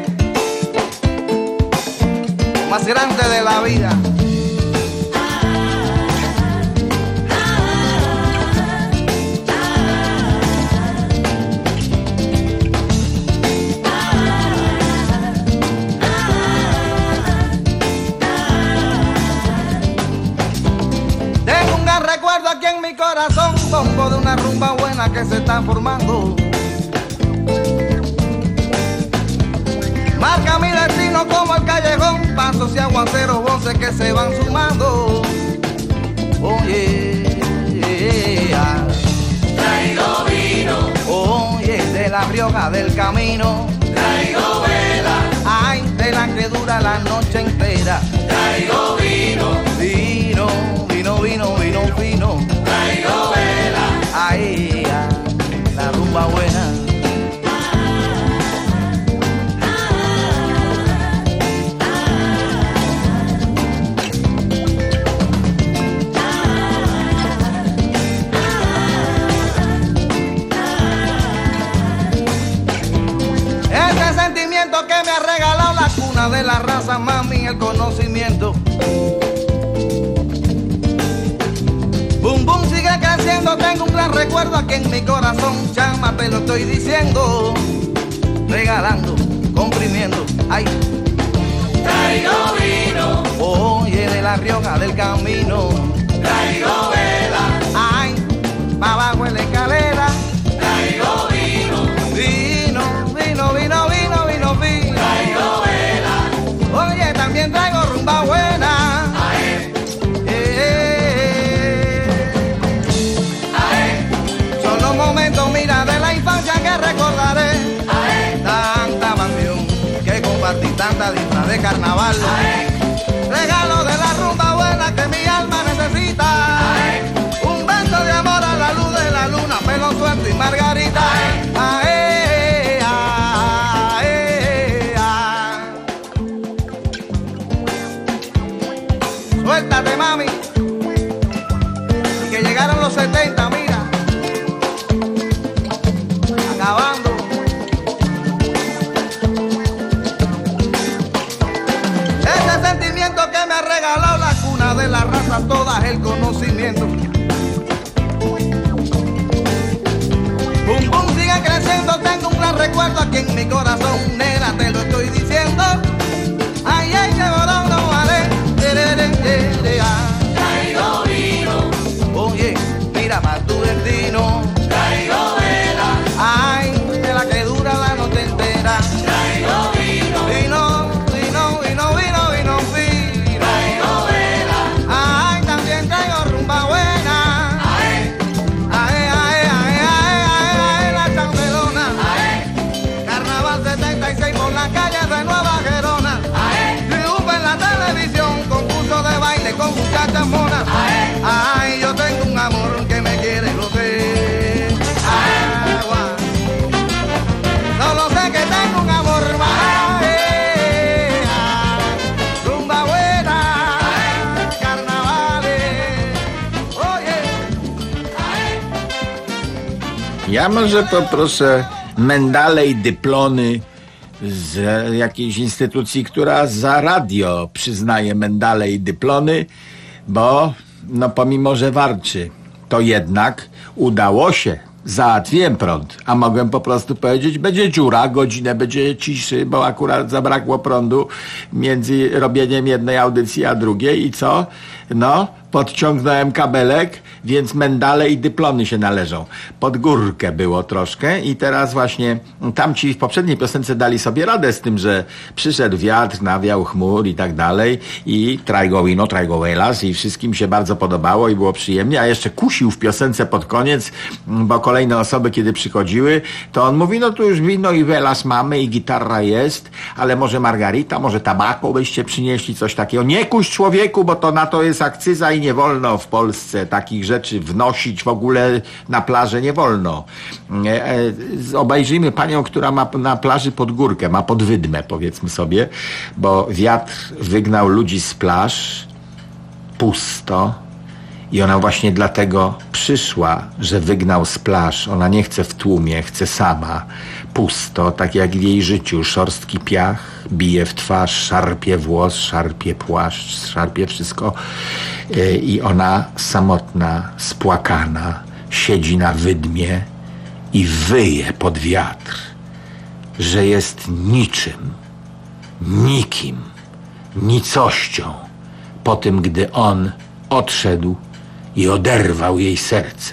más grande de la vida. Tengo un gran recuerdo aquí en mi corazón, bombo de una rumba buena que se está formando. Marca mi destino como el callejón, pasos y aguaceros, voces que se van sumando. Oye, yeah. Traigo vino. Oye, de la Rioja del camino. Traigo vela. Ay, de la que dura la noche entera. Traigo vino. Vino, vino, vino, vino, vino. Traigo vela. Ay, yeah. La rumba buena. Que me ha regalado la cuna de la raza, mami, el conocimiento. Boom, boom, sigue creciendo, tengo un gran recuerdo aquí en mi corazón, chama, te lo estoy diciendo, regalando, comprimiendo, ay. Traigo vino. Oye, de la Rioja del camino. Traigo vela. Ay, pa' abajo en la escalera. Traigo vino. Vino, vino, vino, vino. Traigo vela. Oye, también traigo rumba buena. Ae. Eh, Ae. Son los momentos, mira, de la infancia que recordaré. Ae. Tanta pasión que compartí, tanta disfraz de carnaval. Ae. Regalo de la rumba buena que mi alma necesita. Ae. Un beso de amor a la luz de la luna, pelo suelto y margarita. Ae. Ae. Suéltate, mami. Y que llegaron los setenta, mira. Acabando. Ese sentimiento que me ha regalado la cuna de la raza, todas el conocimiento. Bum, bum, sigue creciendo, tengo un gran recuerdo aquí en mi corazón. Nena, te lo estoy diciendo. Ay, ay, que no, no vale. Traigo vino. Oye, mira pa' tu destino. Traigo vela. Ay, de la que dura la noche entera. Traigo vino. Vino, vino, vino, vino, vino, vino. Traigo vela. Ay, también traigo rumba buena. Ay, ay. Ja może poproszę medale i dyplony z jakiejś instytucji, która za radio przyznaje medale i dyplony, bo no pomimo, że warczy, to jednak udało się. Załatwiłem prąd, a mogłem po prostu powiedzieć, będzie dziura, godzinę będzie ciszy, bo akurat zabrakło prądu między robieniem jednej audycji a drugiej i co? No, podciągnąłem kabelek, więc medale i dyplony się należą. Pod górkę było troszkę i teraz właśnie tamci w poprzedniej piosence dali sobie radę z tym, że przyszedł wiatr, nawiał chmur i tak dalej i trajgo wino, trajgo velas i wszystkim się bardzo podobało i było przyjemnie, a jeszcze kusił w piosence pod koniec, bo kolejne osoby kiedy przychodziły, to on mówi, no tu już wino i velas mamy i gitarra jest, ale może margarita, może tabako byście przynieśli, coś takiego. Nie kuś człowieku, bo to na to jest akcyza i nie wolno w Polsce takich rzeczy wnosić, w ogóle na plażę nie wolno. E, e, obejrzyjmy panią, która ma na plaży pod górkę, ma pod wydmę, powiedzmy sobie, bo wiatr wygnał ludzi z plaż, pusto i ona właśnie dlatego przyszła, że wygnał z plaż. Ona nie chce w tłumie, chce sama. Pusto, tak jak w jej życiu. Szorstki piach bije w twarz, szarpie włos, szarpie płaszcz, szarpie wszystko. I ona samotna, spłakana, siedzi na wydmie i wyje pod wiatr, że jest niczym, nikim, nicością po tym, gdy on odszedł i oderwał jej serce.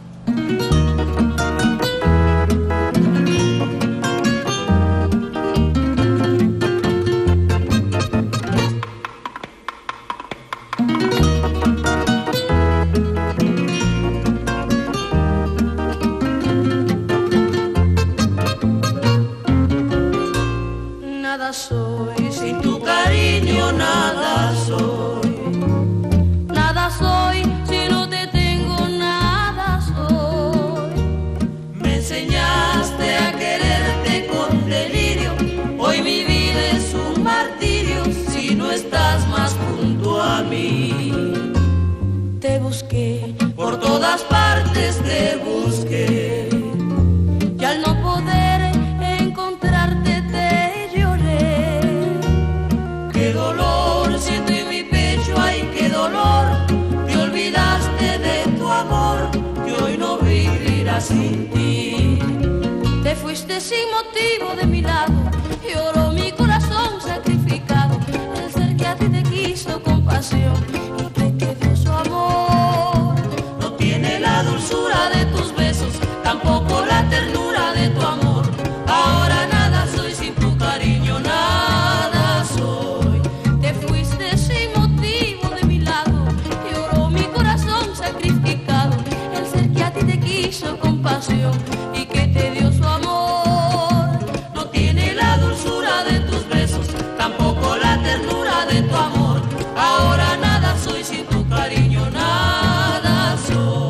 Nada soy sin tu cariño, nada soy. Nada soy si no te tengo, nada soy. Me enseñaste a quererte con delirio. Hoy mi vida es un martirio si no estás más junto a mí. Te busqué, por todas partes te busqué. Y al no poder encontrarte te lloré. Qué dolor siento en mi pecho, ay qué dolor. Te olvidaste de tu amor, que hoy no vivirá sin ti. Te fuiste sin motivo de mi lado, lloró mi corazón sacrificado. El ser que a ti te quiso con pasión y que te dio su amor. No tiene la dulzura de tus besos, tampoco la ternura de tu amor. Ahora nada soy sin tu cariño, nada soy. Te fuiste sin motivo de mi lado, lloró mi corazón sacrificado. El ser que a ti te quiso con pasión y que te dio su amor. No tiene la dulzura de tus besos, tampoco la ternura de tu amor. Ahora nada soy sin tu cariño, nada soy.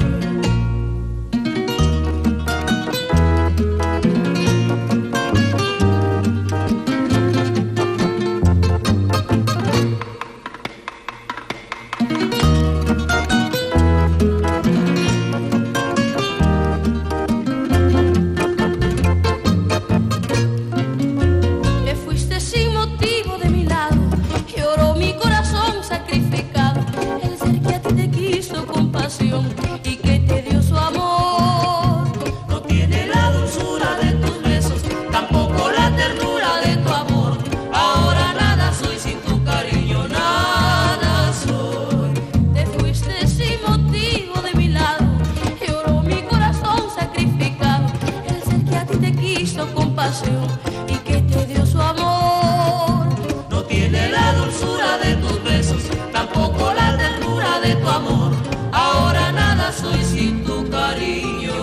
Te fuiste sin motivo de mi lado, lloró mi corazón sacrificado. El ser que a ti te quiso con pasión y que te dio su amor. No tiene la dulzura de tus besos, tampoco la ternura de tu amor. Ahora nada soy sin tu cariño, nada soy. Te fuiste sin motivo de mi lado, lloró mi corazón sacrificado. El ser que a ti te quiso con pasión y que te dio su amor. No tiene la dulzura de tus besos, tampoco la ternura de tu amor. Ahora nada soy sin tu cariño.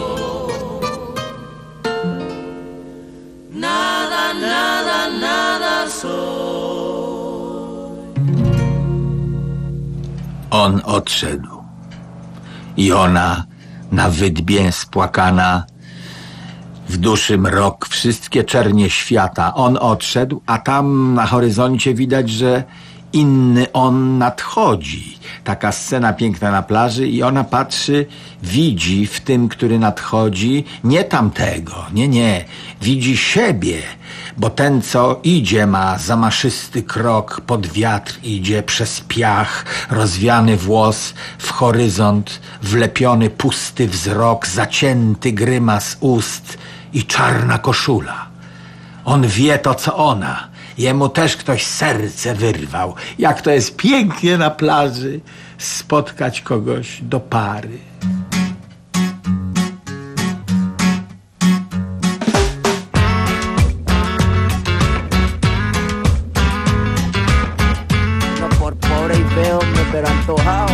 Nada, nada, nada soy. On odszedł i ona na wydmie spłakana, w duszy mrok, wszystkie czernie świata. On odszedł, a tam na horyzoncie widać, że inny on nadchodzi. Taka scena piękna na plaży i ona patrzy, widzi w tym, który nadchodzi, nie tamtego, nie, nie, widzi siebie, bo ten, co idzie, ma zamaszysty krok, pod wiatr idzie, przez piach, rozwiany włos, w horyzont, wlepiony pusty wzrok, zacięty grymas ust i czarna koszula. On wie to, co ona. Jemu też ktoś serce wyrwał. Jak to jest pięknie na plaży spotkać kogoś do pary. No por pobre y feo, pero antojado.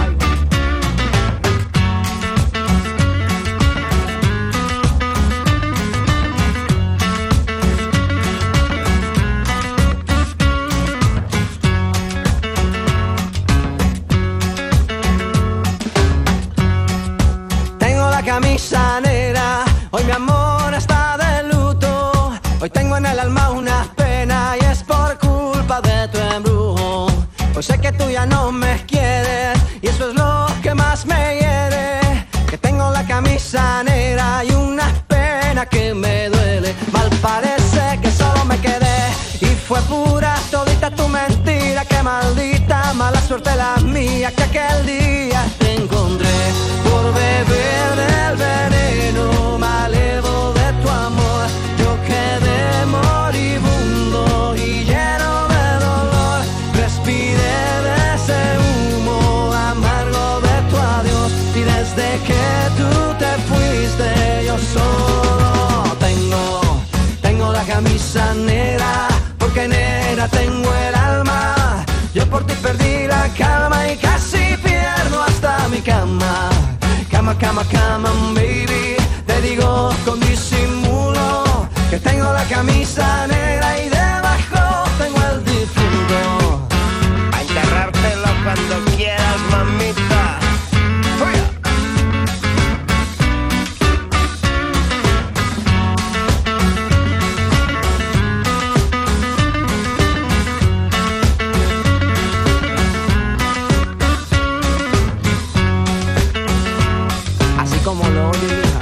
Camisa negra, hoy mi amor está de luto. Hoy tengo en el alma una pena y es por culpa de tu embrujo. Hoy sé que tú ya no me quieres y eso es lo que más me hiere. Que tengo la camisa negra y una pena que me duele. Mal parece que solo me quedé y fue pura todita tu mentira. Que maldita mala suerte la mía que aquel día te encontré por beber del veneno malevo de tu amor. Yo quedé moribundo y lleno de dolor. Respiré de ese humo amargo de tu adiós. Y desde que tú te fuiste yo solo tengo, tengo la camisa negra. Porque negra tengo el alma. Yo por ti perdí la calma y casi pierdo hasta mi cama. Cama, cama, cama, baby. Te digo con disimulo que tengo la camisa negra y debajo tengo el difunto. A enterrártelo cuando quieras, mamita. ¡Fuera! Como lo diga.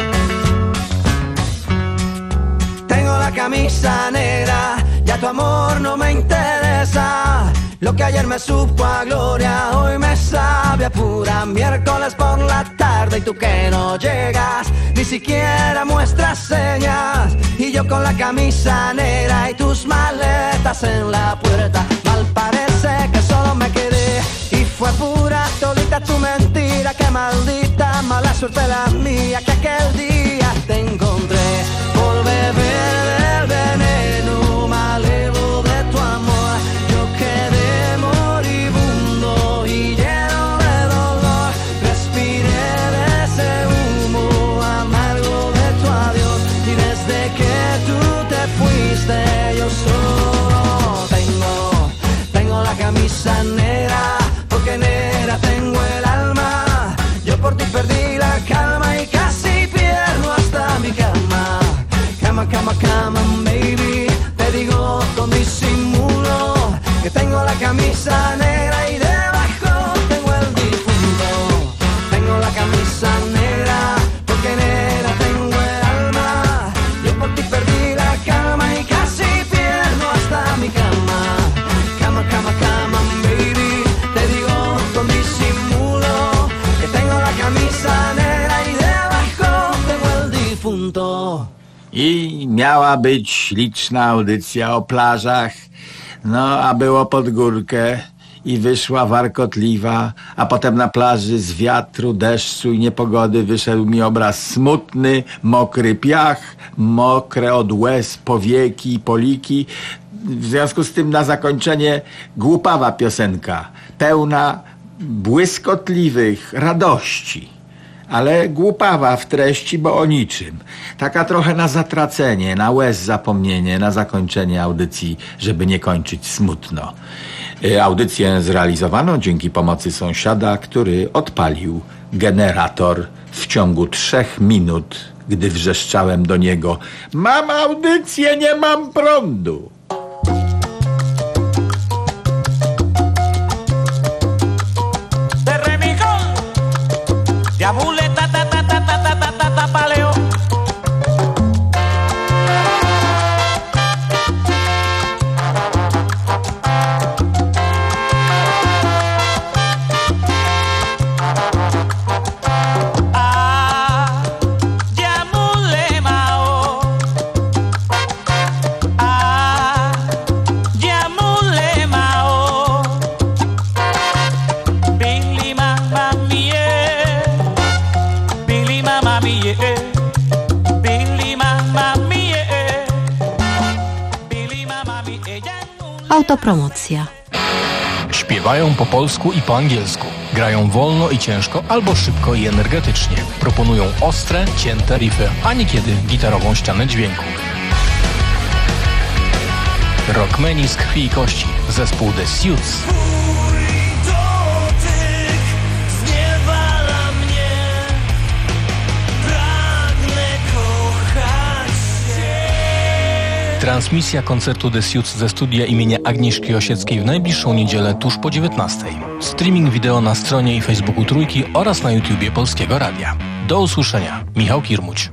Tengo la camisa negra, ya tu amor no me interesa. Lo que ayer me supo a gloria, hoy me sabe a pura. Miércoles por la tarde y tú que no llegas, ni siquiera muestras señas. Y yo con la camisa negra y tus maletas en la puerta. Mal parece que solo me quedé y fue pura todita tu mentira. Que maldita mala suerte la mía que aquel día te encontré por beber del veneno malevo de tu amor. Yo quedé moribundo y lleno de dolor. Respiré de ese humo amargo de tu adiós. Y desde que tú te fuiste yo solo tengo, tengo la camisa negra. Porque negra tengo el alma. Yo por ti perdí la calma y casi pierdo hasta mi cama. Cama, cama, cama, baby. Te digo con disimulo que tengo la camisa negra y debajo tengo el difunto. Tengo la camisa negra porque negra tengo el alma. Yo por ti perdí la calma y casi pierdo hasta mi cama. Cama, cama, cama, baby. Te digo con disimulo que tengo la camisa negra i debajo tengo el difunto. I miała być liczna audycja o plażach, no a było pod górkę i wyszła warkotliwa, a potem na plaży z wiatru, deszczu i niepogody wyszedł mi obraz smutny, mokry piach, mokre od łez powieki i poliki. W związku z tym na zakończenie głupawa piosenka, pełna błyskotliwych radości, ale głupawa w treści, bo o niczym. Taka trochę na zatracenie, na łez zapomnienie, na zakończenie audycji, żeby nie kończyć smutno. Audycję zrealizowano dzięki pomocy sąsiada, który odpalił generator w ciągu trzech minut, gdy wrzeszczałem do niego: mam audycję, nie mam prądu. Diabule ta ta ta ta ta ta ta ta ta paleo. Autopromocja. Śpiewają po polsku i po angielsku. Grają wolno i ciężko, albo szybko i energetycznie. Proponują ostre, cięte riffy, a niekiedy gitarową ścianę dźwięku. Rockmeni z krwi i kości. Zespół The Suits. Transmisja koncertu The Suits ze studia imienia Agnieszki Osieckiej w najbliższą niedzielę tuż po dziewiętnastej. Streaming wideo na stronie i Facebooku Trójki oraz na YouTubie Polskiego Radia. Do usłyszenia. Michał Kirmuć.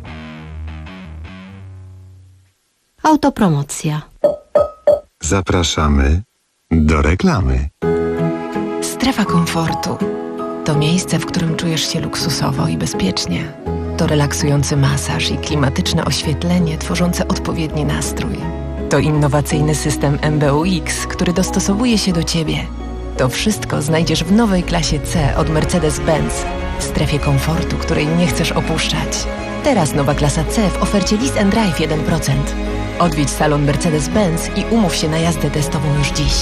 Autopromocja. Zapraszamy do reklamy. Strefa komfortu to miejsce, w którym czujesz się luksusowo i bezpiecznie. To relaksujący masaż i klimatyczne oświetlenie tworzące odpowiedni nastrój. To innowacyjny system M B U X, który dostosowuje się do Ciebie. To wszystko znajdziesz w nowej klasie C od Mercedes-Benz, w strefie komfortu, której nie chcesz opuszczać. Teraz nowa klasa C w ofercie Lease and Drive jeden procent. Odwiedź salon Mercedes-Benz i umów się na jazdę testową już dziś.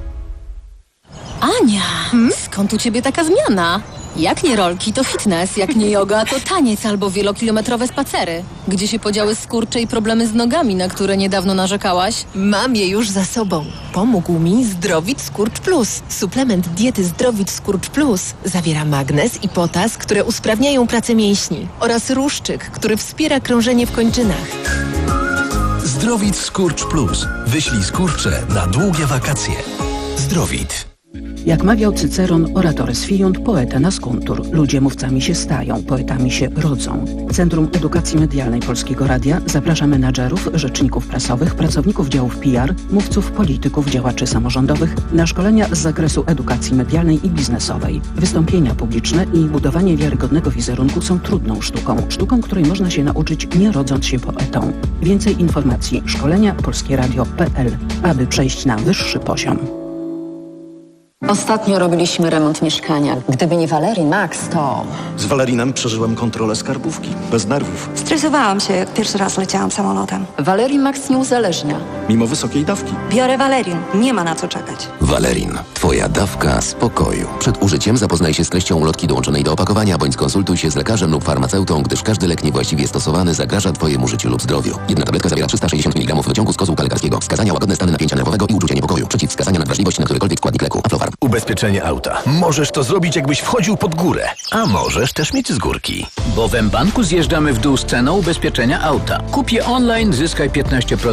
Ania, hmm? Skąd u Ciebie taka zmiana? Jak nie rolki, to fitness, jak nie yoga, to taniec albo wielokilometrowe spacery. Gdzie się podziały skurcze i problemy z nogami, na które niedawno narzekałaś? Mam je już za sobą. Pomógł mi Zdrowit Skurcz Plus. Suplement diety Zdrowit Skurcz Plus zawiera magnez i potas, które usprawniają pracę mięśni, oraz ruszczyk, który wspiera krążenie w kończynach. Zdrowit Skurcz Plus. Wyślij skurcze na długie wakacje. Zdrowit. Jak mawiał Cyceron, oratores fiunt, poeta nascuntur. Ludzie mówcami się stają, poetami się rodzą. Centrum Edukacji Medialnej Polskiego Radia zaprasza menadżerów, rzeczników prasowych, pracowników działów P R, mówców, polityków, działaczy samorządowych na szkolenia z zakresu edukacji medialnej i biznesowej. Wystąpienia publiczne i budowanie wiarygodnego wizerunku są trudną sztuką. Sztuką, której można się nauczyć, nie rodząc się poetą. Więcej informacji szkolenia polskieradio kropka p l, aby przejść na wyższy poziom. Ostatnio robiliśmy remont mieszkania. Gdyby nie Valerii Max, to... Z Valerinem przeżyłem kontrolę skarbówki. Bez nerwów. Stresowałam się, jak pierwszy raz leciałam samolotem. Valerii Max nie uzależnia. Mimo wysokiej dawki. Biorę Valerin. Nie ma na co czekać. Valerin. Twoja dawka spokoju. Przed użyciem zapoznaj się z treścią ulotki dołączonej do opakowania, bądź skonsultuj się z lekarzem lub farmaceutą, gdyż każdy lek niewłaściwie stosowany zagraża Twojemu życiu lub zdrowiu. Jedna tabletka zawiera trzysta sześćdziesiąt miligramów wyciągu z kozłka lekarskiego. Wskazania: łagodne stany napięcia nerwowego i uczucia niepokoju. Przeciwwskazania: nadwrażliwość na którykolwiek składnik leku. Aflofarm. Ubezpieczenie auta. Możesz to zrobić, jakbyś wchodził pod górę, a możesz też mieć z górki. Bo w mBanku zjeżdżamy w dół z ceną ubezpieczenia auta. Kup je online, zyskaj piętnaście procent